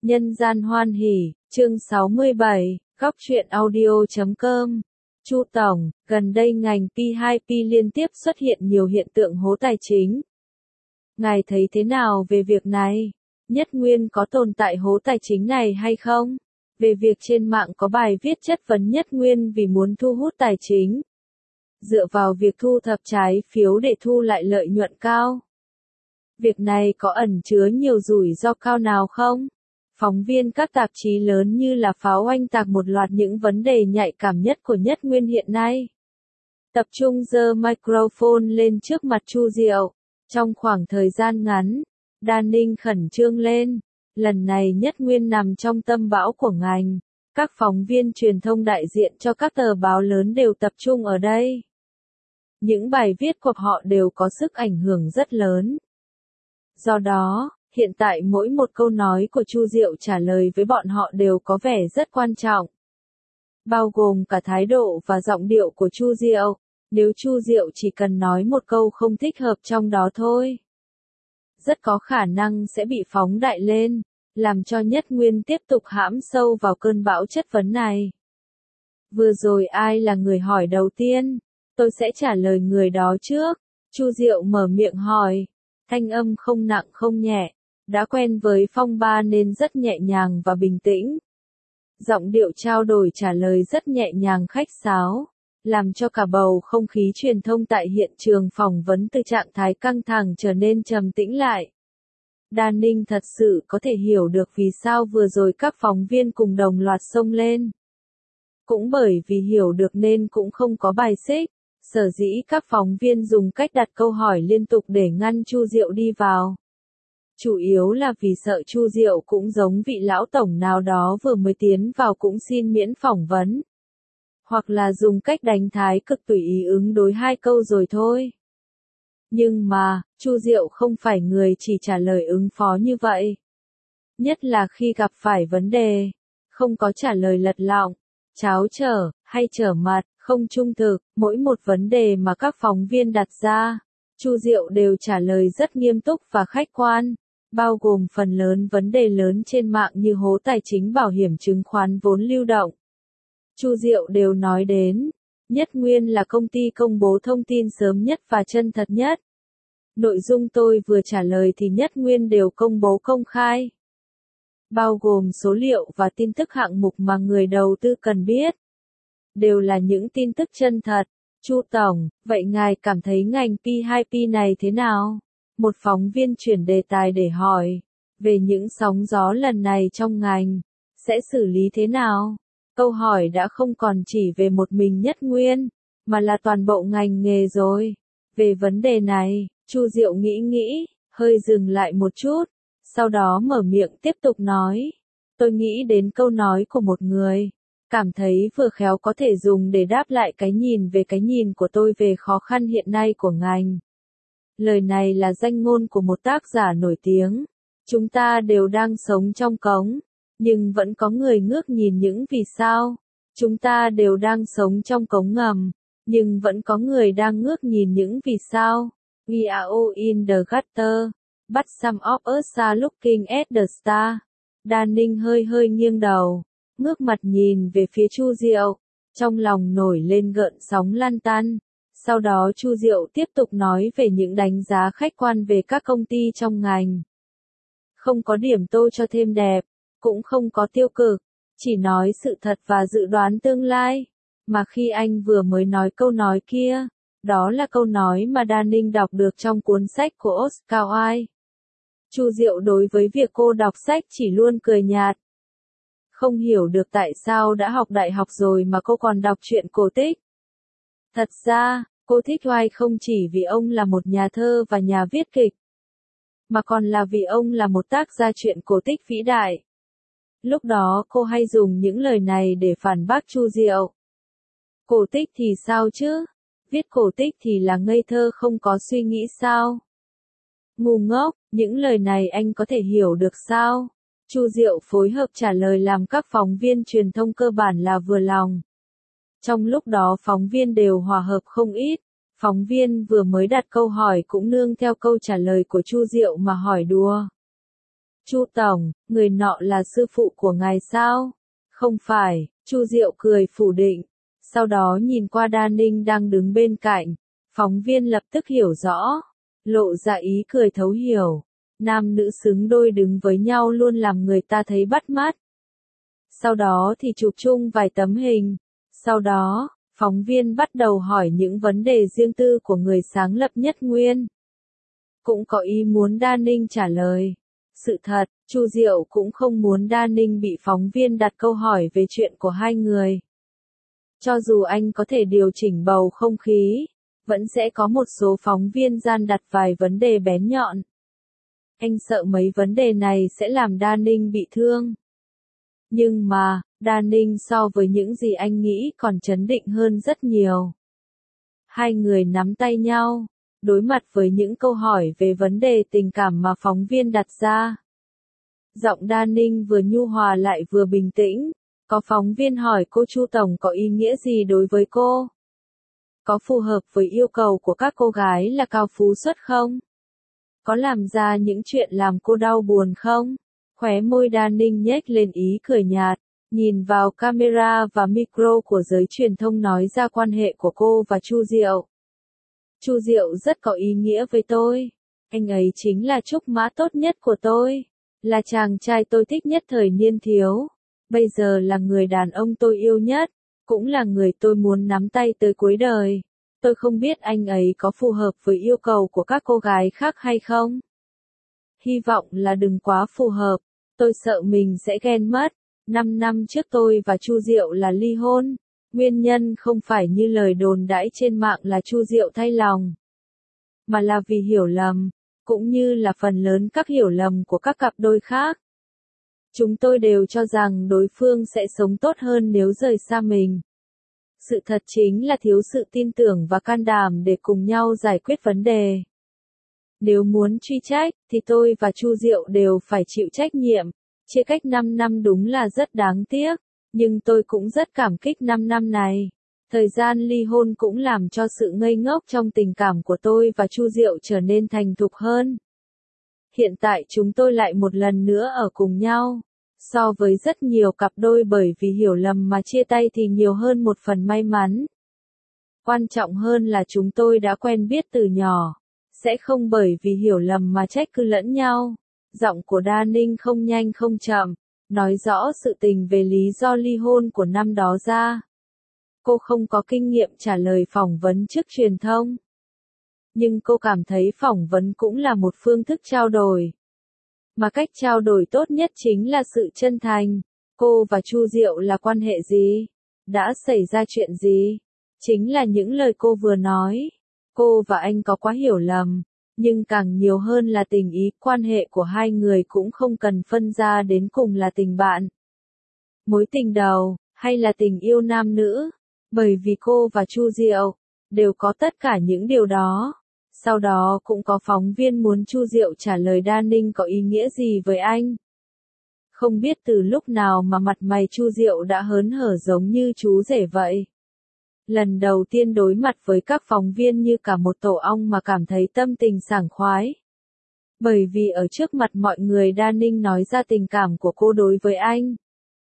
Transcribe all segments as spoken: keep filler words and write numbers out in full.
Nhân gian hoan hỉ, chương sáu mươi bảy, góc truyện audio chấm com. Chu Tổng, gần đây ngành P hai P liên tiếp xuất hiện nhiều hiện tượng hố tài chính. Ngài thấy thế nào về việc này? Nhất Nguyên có tồn tại hố tài chính này hay không? Về việc trên mạng có bài viết chất vấn Nhất Nguyên vì muốn thu hút tài chính, dựa vào việc thu thập trái phiếu để thu lại lợi nhuận cao. Việc này có ẩn chứa nhiều rủi ro cao nào không? Phóng viên các tạp chí lớn như là pháo oanh tạc một loạt những vấn đề nhạy cảm nhất của Nhất Nguyên hiện nay. Tập trung giơ microphone lên trước mặt Chu Diệu. Trong khoảng thời gian ngắn, Đan Ninh khẩn trương lên. Lần này Nhất Nguyên nằm trong tâm bão của ngành. Các phóng viên truyền thông đại diện cho các tờ báo lớn đều tập trung ở đây. Những bài viết của họ đều có sức ảnh hưởng rất lớn. Do đó, hiện tại mỗi một câu nói của Chu Diệu trả lời với bọn họ đều có vẻ rất quan trọng. Bao gồm cả thái độ và giọng điệu của Chu Diệu. Nếu Chu Diệu chỉ cần nói một câu không thích hợp trong đó thôi, rất có khả năng sẽ bị phóng đại lên, làm cho Nhất Nguyên tiếp tục hãm sâu vào cơn bão chất vấn này. Vừa rồi ai là người hỏi đầu tiên? Tôi sẽ trả lời người đó trước. Chu Diệu mở miệng hỏi. Thanh âm không nặng không nhẹ. Đã quen với phong ba nên rất nhẹ nhàng và bình tĩnh. Giọng điệu trao đổi trả lời rất nhẹ nhàng khách sáo, làm cho cả bầu không khí truyền thông tại hiện trường phỏng vấn từ trạng thái căng thẳng trở nên trầm tĩnh lại. Đan Ninh thật sự có thể hiểu được vì sao vừa rồi các phóng viên cùng đồng loạt xông lên. Cũng bởi vì hiểu được nên cũng không có bài xích, sở dĩ các phóng viên dùng cách đặt câu hỏi liên tục để ngăn Chu Diệu đi vào. Chủ yếu là vì sợ Chu Diệu cũng giống vị lão tổng nào đó vừa mới tiến vào cũng xin miễn phỏng vấn. Hoặc là dùng cách đánh thái cực tùy ý ứng đối hai câu rồi thôi. Nhưng mà, Chu Diệu không phải người chỉ trả lời ứng phó như vậy. Nhất là khi gặp phải vấn đề, không có trả lời lật lọng, cháo trở, hay trở mặt, không trung thực, mỗi một vấn đề mà các phóng viên đặt ra, Chu Diệu đều trả lời rất nghiêm túc và khách quan, bao gồm phần lớn vấn đề lớn trên mạng như hố tài chính bảo hiểm chứng khoán vốn lưu động. Chu Diệu đều nói đến, Nhất Nguyên là công ty công bố thông tin sớm nhất và chân thật nhất. Nội dung tôi vừa trả lời thì Nhất Nguyên đều công bố công khai, bao gồm số liệu và tin tức hạng mục mà người đầu tư cần biết. Đều là những tin tức chân thật. Chu Tổng, vậy ngài cảm thấy ngành P hai P này thế nào? Một phóng viên chuyển đề tài để hỏi, về những sóng gió lần này trong ngành, sẽ xử lý thế nào? Câu hỏi đã không còn chỉ về một mình Nhất Nguyên, mà là toàn bộ ngành nghề rồi. Về vấn đề này, Chu Diệu nghĩ nghĩ, hơi dừng lại một chút, sau đó mở miệng tiếp tục nói. Tôi nghĩ đến câu nói của một người, cảm thấy vừa khéo có thể dùng để đáp lại cái nhìn về cái nhìn của tôi về khó khăn hiện nay của ngành. Lời này là danh ngôn của một tác giả nổi tiếng. Chúng ta đều đang sống trong cống, nhưng vẫn có người ngước nhìn những vì sao. Chúng ta đều đang sống trong cống ngầm, nhưng vẫn có người đang ngước nhìn những vì sao. We are all in the gutter, but some of us are looking at the star. Đan Ninh hơi hơi nghiêng đầu, ngước mặt nhìn về phía Chu Diệu, trong lòng nổi lên gợn sóng lăn tăn. Sau đó Chu Diệu tiếp tục nói về những đánh giá khách quan về các công ty trong ngành. Không có điểm tô cho thêm đẹp, cũng không có tiêu cực, chỉ nói sự thật và dự đoán tương lai. Mà khi anh vừa mới nói câu nói kia, đó là câu nói mà Đan Ninh đọc được trong cuốn sách của Oscar Wilde. Chu Diệu đối với việc cô đọc sách chỉ luôn cười nhạt. Không hiểu được tại sao đã học đại học rồi mà cô còn đọc truyện cổ tích. Thật ra, cô thích Wilde không chỉ vì ông là một nhà thơ và nhà viết kịch, mà còn là vì ông là một tác gia truyện cổ tích vĩ đại. Lúc đó cô hay dùng những lời này để phản bác Chu Diệu. Cổ tích thì sao chứ? Viết cổ tích thì là ngây thơ không có suy nghĩ sao? Ngu ngốc, những lời này anh có thể hiểu được sao? Chu Diệu phối hợp trả lời làm các phóng viên truyền thông cơ bản là vừa lòng. Trong lúc đó phóng viên đều hòa hợp không ít. Phóng viên vừa mới đặt câu hỏi cũng nương theo câu trả lời của Chu Diệu mà hỏi đùa. Chu tổng, người nọ là sư phụ của ngài sao? Không phải, Chu Diệu cười phủ định. Sau đó nhìn qua Đa Ninh đang đứng bên cạnh, phóng viên lập tức hiểu rõ, lộ ra ý cười thấu hiểu. Nam nữ xứng đôi đứng với nhau luôn làm người ta thấy bắt mắt. Sau đó thì chụp chung vài tấm hình. Sau đó, phóng viên bắt đầu hỏi những vấn đề riêng tư của người sáng lập Nhất Nguyên. Cũng có ý muốn Đa Ninh trả lời. Sự thật, Chu Diệu cũng không muốn Đa Ninh bị phóng viên đặt câu hỏi về chuyện của hai người. Cho dù anh có thể điều chỉnh bầu không khí, vẫn sẽ có một số phóng viên gian đặt vài vấn đề bén nhọn. Anh sợ mấy vấn đề này sẽ làm Đa Ninh bị thương. Nhưng mà, Đa Ninh so với những gì anh nghĩ còn trấn định hơn rất nhiều. Hai người nắm tay nhau, đối mặt với những câu hỏi về vấn đề tình cảm mà phóng viên đặt ra. Giọng Đa Ninh vừa nhu hòa lại vừa bình tĩnh. Có phóng viên hỏi cô Chu tổng có ý nghĩa gì đối với cô? Có phù hợp với yêu cầu của các cô gái là cao phú xuất không? Có làm ra những chuyện làm cô đau buồn không? Khóe môi Đa Ninh nhếch lên ý cười nhạt, nhìn vào camera và micro của giới truyền thông nói ra quan hệ của cô và Chu Diệu. Chu Diệu rất có ý nghĩa với tôi. Anh ấy chính là trúc mã tốt nhất của tôi. Là chàng trai tôi thích nhất thời niên thiếu. Bây giờ là người đàn ông tôi yêu nhất. Cũng là người tôi muốn nắm tay tới cuối đời. Tôi không biết anh ấy có phù hợp với yêu cầu của các cô gái khác hay không. Hy vọng là đừng quá phù hợp. Tôi sợ mình sẽ ghen mất. Năm năm trước tôi và Chu Diệu là ly hôn. Nguyên nhân không phải như lời đồn đãi trên mạng là Chu Diệu thay lòng. Mà là vì hiểu lầm. Cũng như là phần lớn các hiểu lầm của các cặp đôi khác. Chúng tôi đều cho rằng đối phương sẽ sống tốt hơn nếu rời xa mình. Sự thật chính là thiếu sự tin tưởng và can đảm để cùng nhau giải quyết vấn đề. Nếu muốn truy trách, thì tôi và Chu Diệu đều phải chịu trách nhiệm. Chia cách năm năm đúng là rất đáng tiếc, nhưng tôi cũng rất cảm kích năm năm này. Thời gian ly hôn cũng làm cho sự ngây ngốc trong tình cảm của tôi và Chu Diệu trở nên thành thục hơn. Hiện tại chúng tôi lại một lần nữa ở cùng nhau. So với rất nhiều cặp đôi bởi vì hiểu lầm mà chia tay thì nhiều hơn một phần may mắn. Quan trọng hơn là chúng tôi đã quen biết từ nhỏ. Sẽ không bởi vì hiểu lầm mà trách cứ lẫn nhau. Giọng của Đa Ninh không nhanh không chậm, nói rõ sự tình về lý do ly hôn của năm đó ra. Cô không có kinh nghiệm trả lời phỏng vấn trước truyền thông. Nhưng cô cảm thấy phỏng vấn cũng là một phương thức trao đổi. Mà cách trao đổi tốt nhất chính là sự chân thành. Cô và Chu Diệu là quan hệ gì? Đã xảy ra chuyện gì? Chính là những lời cô vừa nói. Cô và anh có quá hiểu lầm. Nhưng càng nhiều hơn là tình ý, quan hệ của hai người cũng không cần phân ra đến cùng là tình bạn. Mối tình đầu, hay là tình yêu nam nữ. Bởi vì cô và Chu Diệu đều có tất cả những điều đó. Sau đó cũng có phóng viên muốn Chu Diệu trả lời Đa Ninh có ý nghĩa gì với anh. Không biết từ lúc nào mà mặt mày Chu Diệu đã hớn hở giống như chú rể vậy. Lần đầu tiên đối mặt với các phóng viên như cả một tổ ong mà cảm thấy tâm tình sảng khoái. Bởi vì ở trước mặt mọi người Đa Ninh nói ra tình cảm của cô đối với anh.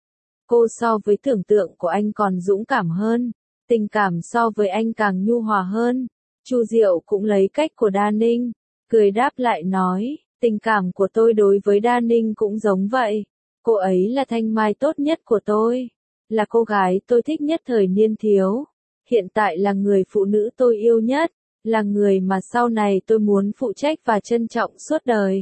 Cô so với tưởng tượng của anh còn dũng cảm hơn, tình cảm so với anh càng nhu hòa hơn. Chu Diệu cũng lấy cách của Đa Ninh, cười đáp lại nói, tình cảm của tôi đối với Đa Ninh cũng giống vậy. Cô ấy là thanh mai tốt nhất của tôi, là cô gái tôi thích nhất thời niên thiếu. Hiện tại là người phụ nữ tôi yêu nhất, là người mà sau này tôi muốn phụ trách và trân trọng suốt đời.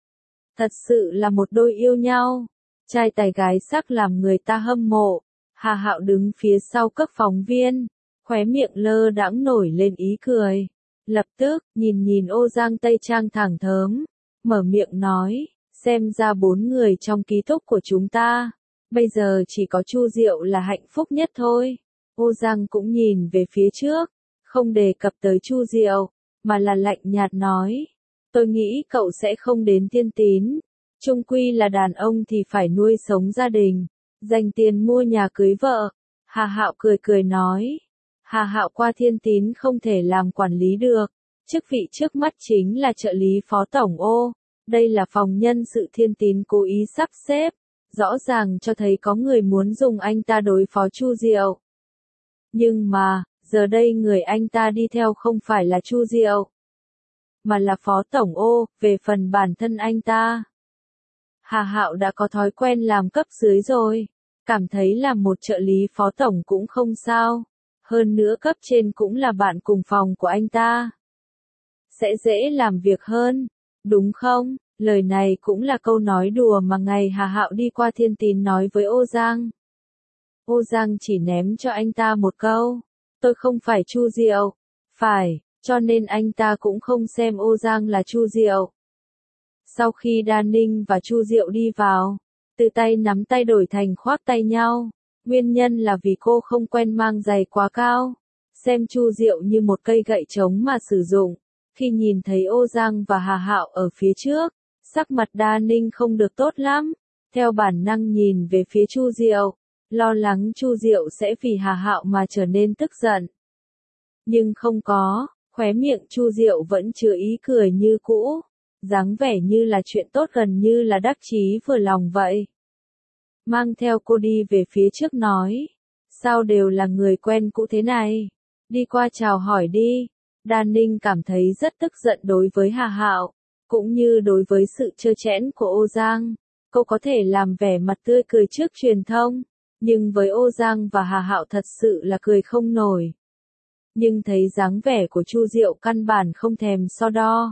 Thật sự là một đôi yêu nhau, trai tài gái sắc làm người ta hâm mộ. Hà Hạo đứng phía sau các phóng viên, khóe miệng lơ đãng nổi lên ý cười. Lập tức, nhìn nhìn ô giang tây trang thẳng thớm, mở miệng nói, xem ra bốn người trong ký túc của chúng ta, bây giờ chỉ có Chu Diệu là hạnh phúc nhất thôi. Ô Giang cũng nhìn về phía trước, không đề cập tới Chu Diệu, mà là lạnh nhạt nói, tôi nghĩ cậu sẽ không đến Thiên Tín, chung quy là đàn ông thì phải nuôi sống gia đình, dành tiền mua nhà cưới vợ. Hà Hạo cười cười nói, Hà Hạo qua Thiên Tín không thể làm quản lý được, chức vị trước mắt chính là trợ lý phó tổng ô, Đây là phòng nhân sự Thiên Tín cố ý sắp xếp, rõ ràng cho thấy có người muốn dùng anh ta đối phó Chu Diệu. Nhưng mà, giờ đây người anh ta đi theo không phải là Chu Diệu, mà là Phó Tổng Ô. Về phần bản thân anh ta, Hà Hạo đã có thói quen làm cấp dưới rồi, cảm thấy làm một trợ lý phó tổng cũng không sao, hơn nữa cấp trên cũng là bạn cùng phòng của anh ta, sẽ dễ làm việc hơn, đúng không? Lời này cũng là câu nói đùa mà ngày Hà Hạo đi qua Thiên Tín nói với Ô Giang. Ô Giang chỉ ném cho anh ta một câu, tôi không phải Chu Diệu. Phải, cho nên anh ta cũng không xem Ô Giang là Chu Diệu. Sau khi Đa Ninh và Chu Diệu đi vào, từ tay nắm tay đổi thành khoác tay nhau, nguyên nhân là vì cô không quen mang giày quá cao, xem Chu Diệu như một cây gậy trống mà sử dụng. Khi nhìn thấy Ô Giang và Hà Hạo ở phía trước, sắc mặt Đa Ninh không được tốt lắm, theo bản năng nhìn về phía Chu Diệu, lo lắng Chu Diệu sẽ vì Hà Hạo mà trở nên tức giận. Nhưng không có, khóe miệng Chu Diệu vẫn chứa ý cười như cũ, dáng vẻ như là chuyện tốt, gần như là đắc chí vừa lòng vậy. Mang theo cô đi về phía trước nói, sao đều là người quen cũ thế này, đi qua chào hỏi đi. Đa Ninh cảm thấy rất tức giận đối với Hà Hạo, cũng như đối với sự trơ trẽn của Ô Giang. Cô có thể làm vẻ mặt tươi cười trước truyền thông, nhưng với Ô Giang và Hà Hạo thật sự là cười không nổi. Nhưng thấy dáng vẻ của Chu Diệu căn bản không thèm so đo,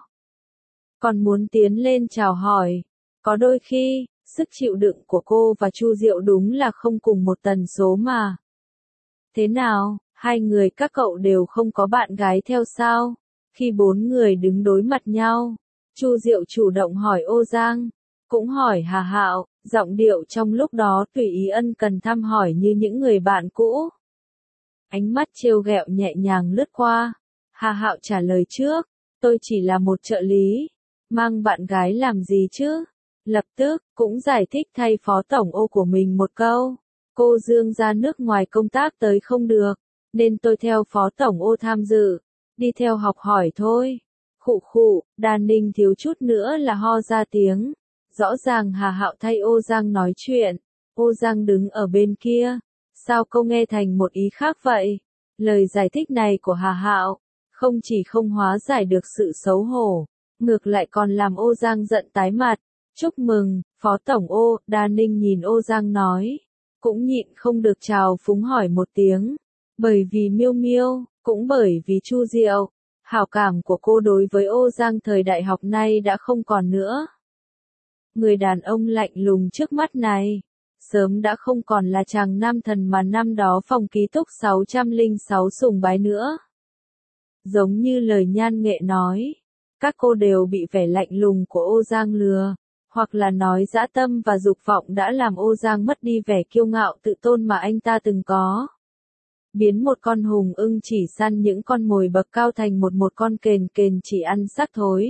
còn muốn tiến lên chào hỏi. Có đôi khi, sức chịu đựng của cô và Chu Diệu đúng là không cùng một tần số mà. Thế nào, hai người các cậu đều không có bạn gái theo sao? Khi bốn người đứng đối mặt nhau, Chu Diệu chủ động hỏi Ô Giang, cũng hỏi Hà Hạo, giọng điệu trong lúc đó tùy ý ân cần thăm hỏi như những người bạn cũ. Ánh mắt trêu ghẹo nhẹ nhàng lướt qua. Hà Hạo trả lời trước, tôi chỉ là một trợ lý, mang bạn gái làm gì chứ? Lập tức, cũng giải thích thay Phó Tổng Ô của mình một câu. Cô Dương ra nước ngoài công tác tới không được, nên tôi theo Phó Tổng Ô tham dự, đi theo học hỏi thôi. Khụ khụ, Đa Ninh thiếu chút nữa là ho ra tiếng. Rõ ràng Hà Hạo thay Ô Giang nói chuyện. Ô Giang đứng ở bên kia. Sao câu nghe thành một ý khác vậy? Lời giải thích này của Hà Hạo không chỉ không hóa giải được sự xấu hổ, ngược lại còn làm Ô Giang giận tái mặt. Chúc mừng, Phó Tổng Ô. Đa Ninh nhìn Ô Giang nói, cũng nhịn không được chào phúng hỏi một tiếng. Bởi vì Miêu Miêu, cũng bởi vì Chu Diệu, hảo cảm của cô đối với Ô Giang thời đại học nay đã không còn nữa. Người đàn ông lạnh lùng trước mắt này, sớm đã không còn là chàng nam thần mà năm đó phòng ký túc sáu không sáu sùng bái nữa. Giống như lời Nhan Nghệ nói, các cô đều bị vẻ lạnh lùng của Ô Giang lừa, hoặc là nói dã tâm và dục vọng đã làm Ô Giang mất đi vẻ kiêu ngạo tự tôn mà anh ta từng có. Biến một con hùng ưng chỉ săn những con mồi bậc cao thành một một con kền kền chỉ ăn xác thối.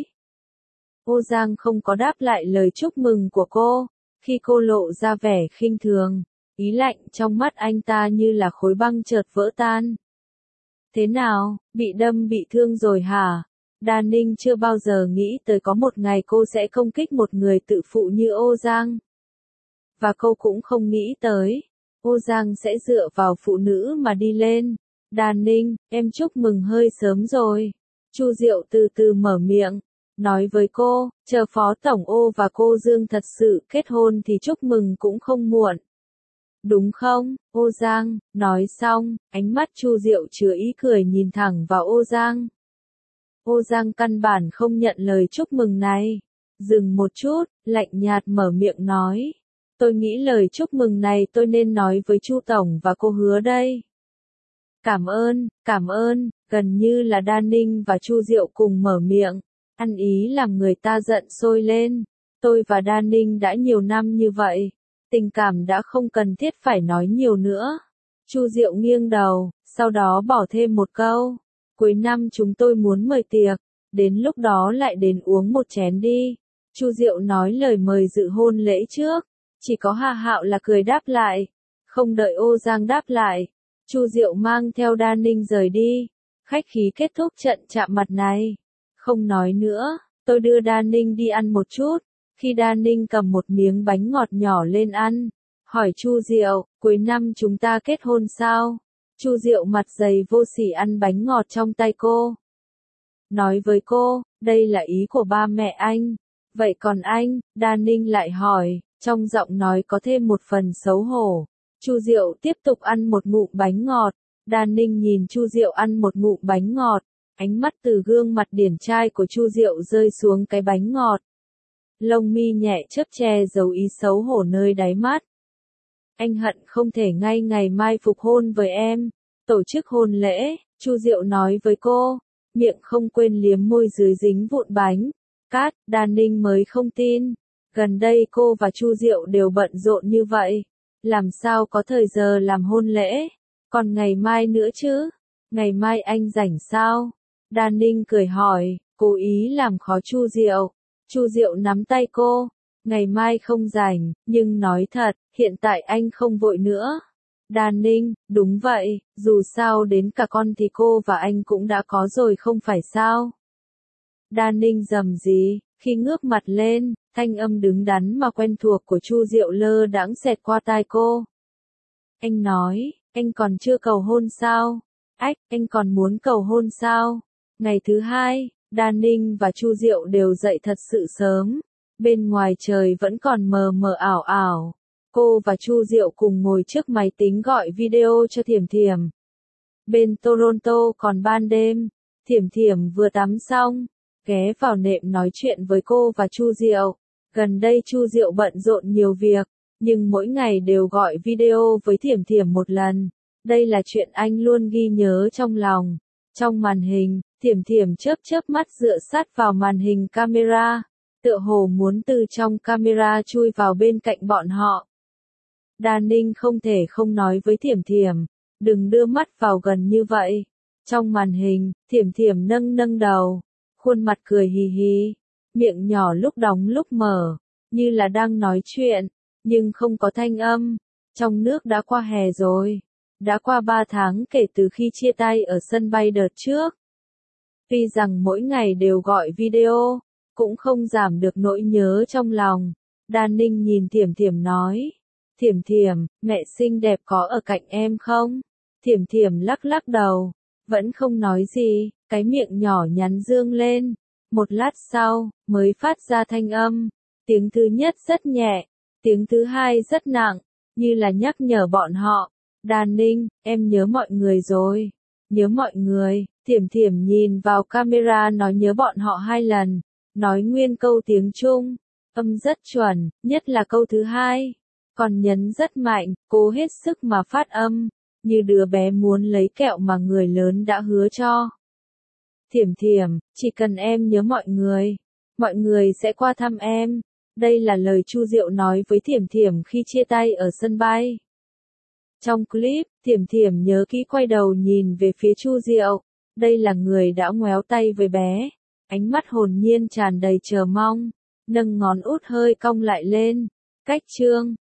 Ô Giang không có đáp lại lời chúc mừng của cô, khi cô lộ ra vẻ khinh thường, ý lạnh trong mắt anh ta như là khối băng chợt vỡ tan. Thế nào, bị đâm bị thương rồi hả? Đa Ninh chưa bao giờ nghĩ tới có một ngày cô sẽ công kích một người tự phụ như Ô Giang. Và cô cũng không nghĩ tới, Ô Giang sẽ dựa vào phụ nữ mà đi lên. Đa Ninh, em chúc mừng hơi sớm rồi. Chu Diệu từ từ mở miệng, nói với cô, chờ Phó Tổng Ô và cô Dương thật sự kết hôn thì chúc mừng cũng không muộn. Đúng không, Ô Giang? Nói xong, ánh mắt Chu Diệu chứa ý cười nhìn thẳng vào Ô Giang. Ô Giang căn bản không nhận lời chúc mừng này. Dừng một chút, lạnh nhạt mở miệng nói. Tôi nghĩ lời chúc mừng này tôi nên nói với Chu Tổng và cô Hứa đây. Cảm ơn, cảm ơn, gần như là Đa Ninh và Chu Diệu cùng mở miệng, ăn ý làm người ta giận sôi lên. Tôi và Đa Ninh đã nhiều năm như vậy, tình cảm đã không cần thiết phải nói nhiều nữa. Chu Diệu nghiêng đầu, sau đó bỏ thêm một câu. Cuối năm chúng tôi muốn mời tiệc, đến lúc đó lại đến uống một chén đi. Chu Diệu nói lời mời dự hôn lễ trước, chỉ có Hà Hạo là cười đáp lại. Không đợi Ô Giang đáp lại, Chu Diệu mang theo Đa Ninh rời đi. Khách khí kết thúc trận chạm mặt này, không nói nữa, tôi đưa Đa Ninh đi ăn một chút. Khi Đa Ninh cầm một miếng bánh ngọt nhỏ lên ăn, hỏi Chu Diệu, cuối năm chúng ta kết hôn sao? Chu Diệu mặt dày vô sỉ ăn bánh ngọt trong tay cô. Nói với cô, đây là ý của ba mẹ anh. Vậy còn anh? Đa Ninh lại hỏi, trong giọng nói có thêm một phần xấu hổ. Chu Diệu tiếp tục ăn một ngụm bánh ngọt. Đa Ninh nhìn Chu Diệu ăn một ngụm bánh ngọt, ánh mắt từ gương mặt điển trai của Chu Diệu rơi xuống cái bánh ngọt. Lông mi nhẹ chớp che giấu ý xấu hổ nơi đáy mắt. Anh hận không thể ngay ngày mai phục hôn với em, tổ chức hôn lễ, Chu Diệu nói với cô, miệng không quên liếm môi dưới dính vụn bánh. Cát, Đa Ninh mới không tin, gần đây cô và Chu Diệu đều bận rộn như vậy, làm sao có thời giờ làm hôn lễ, còn ngày mai nữa chứ, ngày mai anh rảnh sao? Đa Ninh cười hỏi, cố ý làm khó Chu Diệu. Chu Diệu nắm tay cô, ngày mai không rảnh, nhưng nói thật, hiện tại anh không vội nữa. Đa Ninh, đúng vậy, dù sao đến cả con thì cô và anh cũng đã có rồi không phải sao? Đa Ninh rầm rì, khi ngước mặt lên, thanh âm đứng đắn mà quen thuộc của Chu Diệu lơ đãng xẹt qua tai cô. Anh nói, anh còn chưa cầu hôn sao? Ách, anh còn muốn cầu hôn sao? Ngày thứ hai, Đa Ninh và Chu Diệu đều dậy thật sự sớm. Bên ngoài trời vẫn còn mờ mờ ảo ảo. Cô và Chu Diệu cùng ngồi trước máy tính gọi video cho Thiểm Thiểm. Bên Toronto còn ban đêm, Thiểm Thiểm vừa tắm xong, ghé vào nệm nói chuyện với cô và Chu Diệu. Gần đây Chu Diệu bận rộn nhiều việc, nhưng mỗi ngày đều gọi video với Thiểm Thiểm một lần. Đây là chuyện anh luôn ghi nhớ trong lòng. Trong màn hình, Thiểm Thiểm chớp chớp mắt dựa sát vào màn hình camera, tựa hồ muốn từ trong camera chui vào bên cạnh bọn họ. Đa Ninh không thể không nói với Thiểm Thiểm, đừng đưa mắt vào gần như vậy. Trong màn hình, Thiểm Thiểm nâng nâng đầu, khuôn mặt cười hì hì, miệng nhỏ lúc đóng lúc mở, như là đang nói chuyện, nhưng không có thanh âm. Trong nước đã qua hè rồi, đã qua ba tháng kể từ khi chia tay ở sân bay đợt trước. Tuy rằng mỗi ngày đều gọi video, cũng không giảm được nỗi nhớ trong lòng. Đa Ninh nhìn Thiểm Thiểm nói, Thiểm Thiểm, mẹ xinh đẹp có ở cạnh em không? Thiểm Thiểm lắc lắc đầu, vẫn không nói gì, cái miệng nhỏ nhắn dương lên. Một lát sau, mới phát ra thanh âm. Tiếng thứ nhất rất nhẹ, tiếng thứ hai rất nặng, như là nhắc nhở bọn họ. Đa Ninh, em nhớ mọi người rồi. Nhớ mọi người. Thiểm Thiểm nhìn vào camera nói nhớ bọn họ hai lần, nói nguyên câu tiếng Trung, âm rất chuẩn, nhất là câu thứ hai, còn nhấn rất mạnh, cố hết sức mà phát âm, như đứa bé muốn lấy kẹo mà người lớn đã hứa cho. Thiểm Thiểm, chỉ cần em nhớ mọi người, mọi người sẽ qua thăm em. Đây là lời Chu Diệu nói với Thiểm Thiểm khi chia tay ở sân bay. Trong clip, Thiểm Thiểm nhớ kỹ quay đầu nhìn về phía Chu Diệu. Đây là người đã ngoéo tay với bé, ánh mắt hồn nhiên tràn đầy chờ mong, nâng ngón út hơi cong lại lên. Cách chương